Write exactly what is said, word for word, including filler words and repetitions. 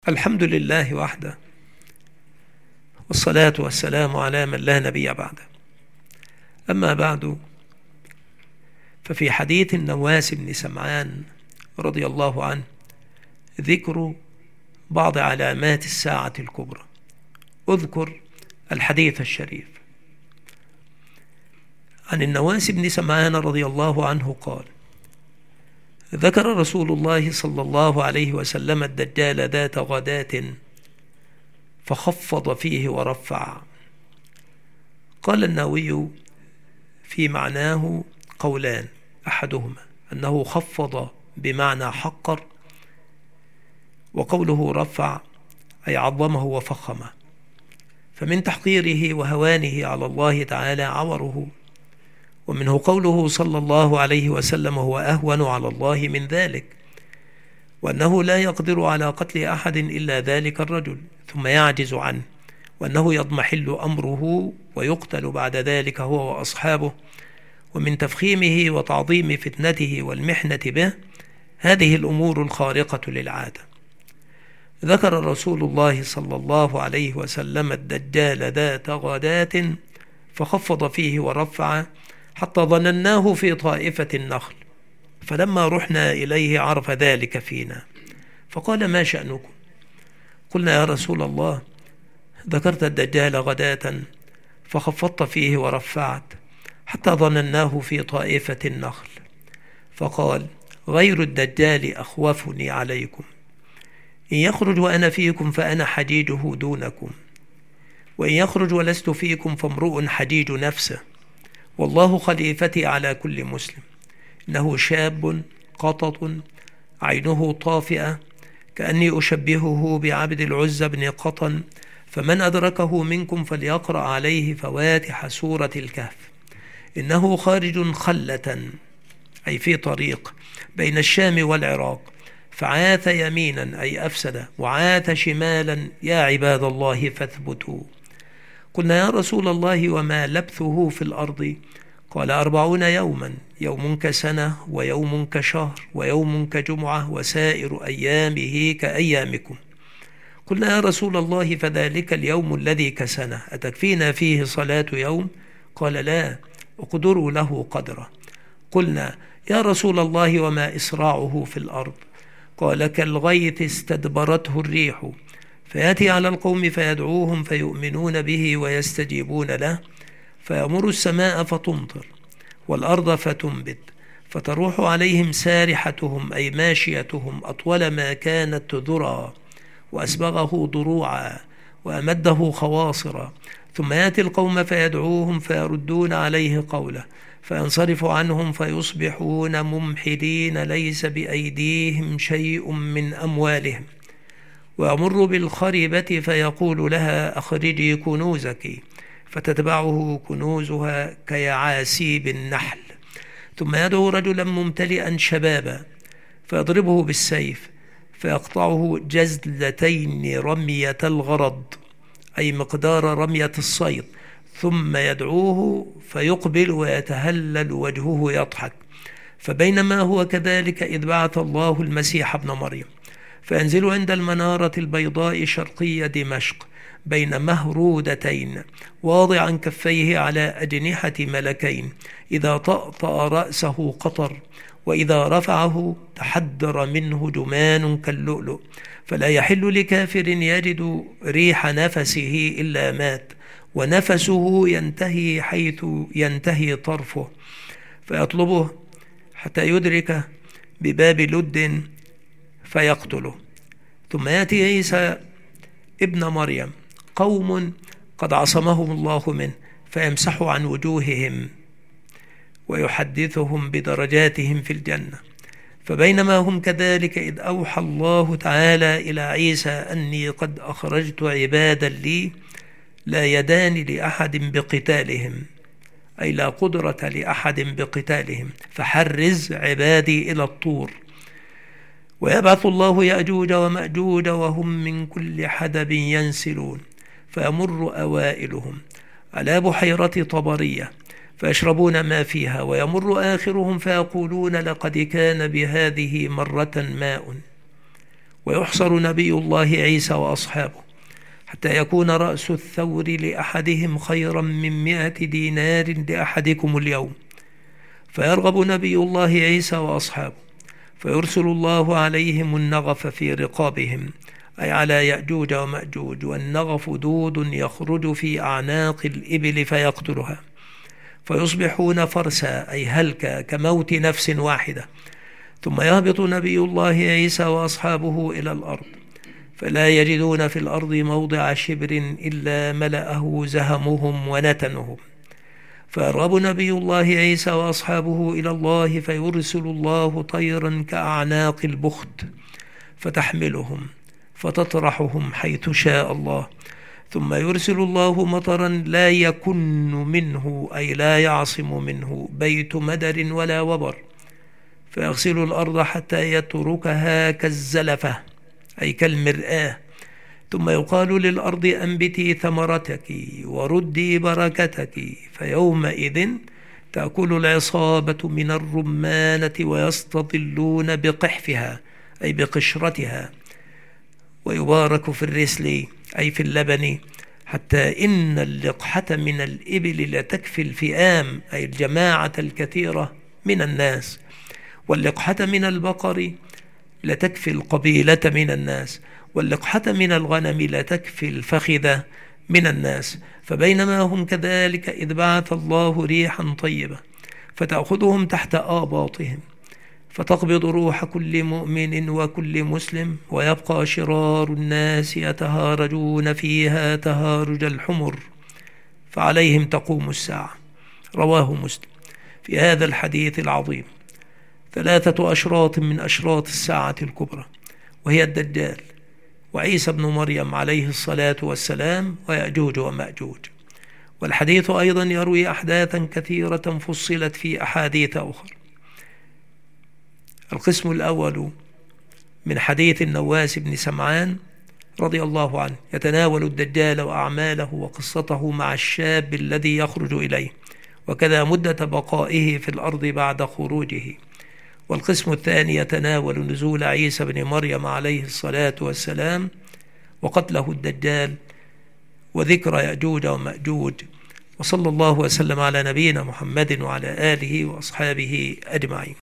الحمد لله وحده، والصلاة والسلام على من لا نبي بعده. أما بعد، ففي حديث النواس بن سمعان رضي الله عنه ذكر بعض علامات الساعة الكبرى. أذكر الحديث الشريف عن النواس بن سمعان رضي الله عنه قال: ذكر رسول الله صلى الله عليه وسلم الدجال ذات غداة فخفض فيه ورفع. قال النووي في معناه قولان: أحدهما أنه خفض بمعنى حقر، وقوله رفع أي عظمه وفخمه، فمن تحقيره وهوانه على الله تعالى عوره، ومنه قوله صلى الله عليه وسلم: هو أهون على الله من ذلك، وأنه لا يقدر على قتل أحد إلا ذلك الرجل ثم يعجز عنه، وأنه يضمحل أمره ويقتل بعد ذلك هو وأصحابه. ومن تفخيمه وتعظيم فتنته والمحنة به هذه الأمور الخارقة للعادة. ذكر رسول الله صلى الله عليه وسلم الدجال ذات غداة فخفض فيه ورفع حتى ظنناه في طائفة النخل، فلما رحنا إليه عرف ذلك فينا فقال: ما شأنكم؟ قلنا: يا رسول الله، ذكرت الدجال غداة فخفضت فيه ورفعت حتى ظنناه في طائفة النخل. فقال: غير الدجال أخوفني عليكم، إن يخرج وأنا فيكم فأنا حجيجه دونكم، وإن يخرج ولست فيكم فامرؤ حجيج نفسه، والله خليفتي على كل مسلم. إنه شاب قطط عينه طافئة، كأني أشبهه بعبد العزى بن قطن، فمن أدركه منكم فليقرأ عليه فواتح سورة الكهف. إنه خارج خلة أي في طريق بين الشام والعراق، فعاث يمينا أي أفسد، وعاث شمالا، يا عباد الله فاثبتوا. قلنا: يا رسول الله، وما لبثه في الأرض؟ قال: أربعون يوما، يوم كسنة ويوم كشهر ويوم كجمعة وسائر أيامه كأيامكم. قلنا: يا رسول الله، فذلك اليوم الذي كسنة أتكفينا فيه صلاة يوم؟ قال: لا، اقدروا له قدره. قلنا: يا رسول الله، وما إسراعه في الأرض؟ قال: كالغيث استدبرته الريح، فيأتي على القوم فيدعوهم فيؤمنون به ويستجيبون له، فيأمر السماء فتمطر والأرض فتنبت، فتروح عليهم سارحتهم أي ماشيتهم أطول ما كانت ذرى، وأسبغه ضروعا وأمده خواصرا، ثم يأتي القوم فيدعوهم فيردون عليه قوله، فينصرف عنهم فيصبحون ممحلين ليس بأيديهم شيء من أموالهم، ويمر بالخربة فيقول لها: أخرجي كنوزك، فتتبعه كنوزها كيعاسيب النحل، ثم يدعو رجلا ممتلئا شبابا فيضربه بالسيف فيقطعه جزلتين رمية الغرض أي مقدار رمية الصيد، ثم يدعوه فيقبل ويتهلل وجهه يضحك. فبينما هو كذلك إذ بعث الله المسيح ابن مريم، فينزل عند المنارة البيضاء شرقية دمشق بين مهرودتين، واضعا كفيه على أجنحة ملكين، إذا طأطأ رأسه قطر، وإذا رفعه تحدر منه جمان كاللؤلؤ، فلا يحل لكافر يجد ريح نفسه إلا مات، ونفسه ينتهي حيث ينتهي طرفه، فيطلبه حتى يدرك بباب لد فيقتله. ثم يأتي عيسى ابن مريم، قوم قد عصمهم الله منه، فيمسح عن وجوههم ويحدثهم بدرجاتهم في الجنة. فبينما هم كذلك إذ أوحى الله تعالى إلى عيسى أني قد أخرجت عبادا لي لا يدان لأحد بقتالهم، أي لا قدرة لأحد بقتالهم، فحرز عبادي إلى الطور. ويبعث الله يأجوج ومأجوج وهم من كل حدب ينسلون، فيمر أوائلهم على بحيرة طبرية فيشربون ما فيها، ويمر آخرهم فيقولون: لقد كان بهذه مرة ماء، ويحصر نبي الله عيسى وأصحابه حتى يكون رأس الثور لأحدهم خيرا من مئة دينار لأحدكم اليوم، فيرغب نبي الله عيسى وأصحابه فيرسل الله عليهم النغف في رقابهم، أي على يأجوج ومأجوج، والنغف دود يخرج في أعناق الإبل فيقتلها، فيصبحون فرسا أي هلكا كموت نفس واحدة. ثم يهبط نبي الله عيسى وأصحابه إلى الأرض، فلا يجدون في الأرض موضع شبر إلا ملأه زهمهم ونتنهم، فيرغب نبي الله عيسى وأصحابه إلى الله فيرسل الله طيرا كأعناق البخت فتحملهم فتطرحهم حيث شاء الله، ثم يرسل الله مطرا لا يكن منه أي لا يعصم منه بيت مدر ولا وبر، فيغسل الأرض حتى يتركها كالزلفة أي كالمرآة، ثم يقال للأرض أنبتي ثمرتك وردي بركتك، فيومئذ تأكل العصابة من الرمانة ويستظلون بقحفها أي بقشرتها، ويبارك في الرسل أي في اللبن، حتى إن اللقحة من الإبل لتكفي الفئام أي الجماعة الكثيرة من الناس، واللقحة من البقر لتكفي القبيلة من الناس، واللقحة من الغنم لتكفي الفخذة من الناس. فبينما هم كذلك إذ بعث الله ريحا طيبة فتأخذهم تحت آباطهم، فتقبض روح كل مؤمن وكل مسلم، ويبقى شرار الناس يتهارجون فيها تهارج الحمر، فعليهم تقوم الساعة. رواه مسلم. في هذا الحديث العظيم ثلاثة أشراط من أشراط الساعة الكبرى، وهي الدجال وعيسى بن مريم عليه الصلاة والسلام ويأجوج ومأجوج. والحديث أيضا يروي أحداثا كثيرة فصلت في أحاديث أخرى. القسم الأول من حديث النواس بن سمعان رضي الله عنه يتناول الدجال وأعماله وقصته مع الشاب الذي يخرج إليه، وكذا مدة بقائه في الأرض بعد خروجه. والقسم الثاني يتناول نزول عيسى بن مريم عليه الصلاة والسلام وقتله الدجال وذكر يأجوج ومأجوج. وصلى الله وسلم على نبينا محمد وعلى آله وأصحابه أجمعين.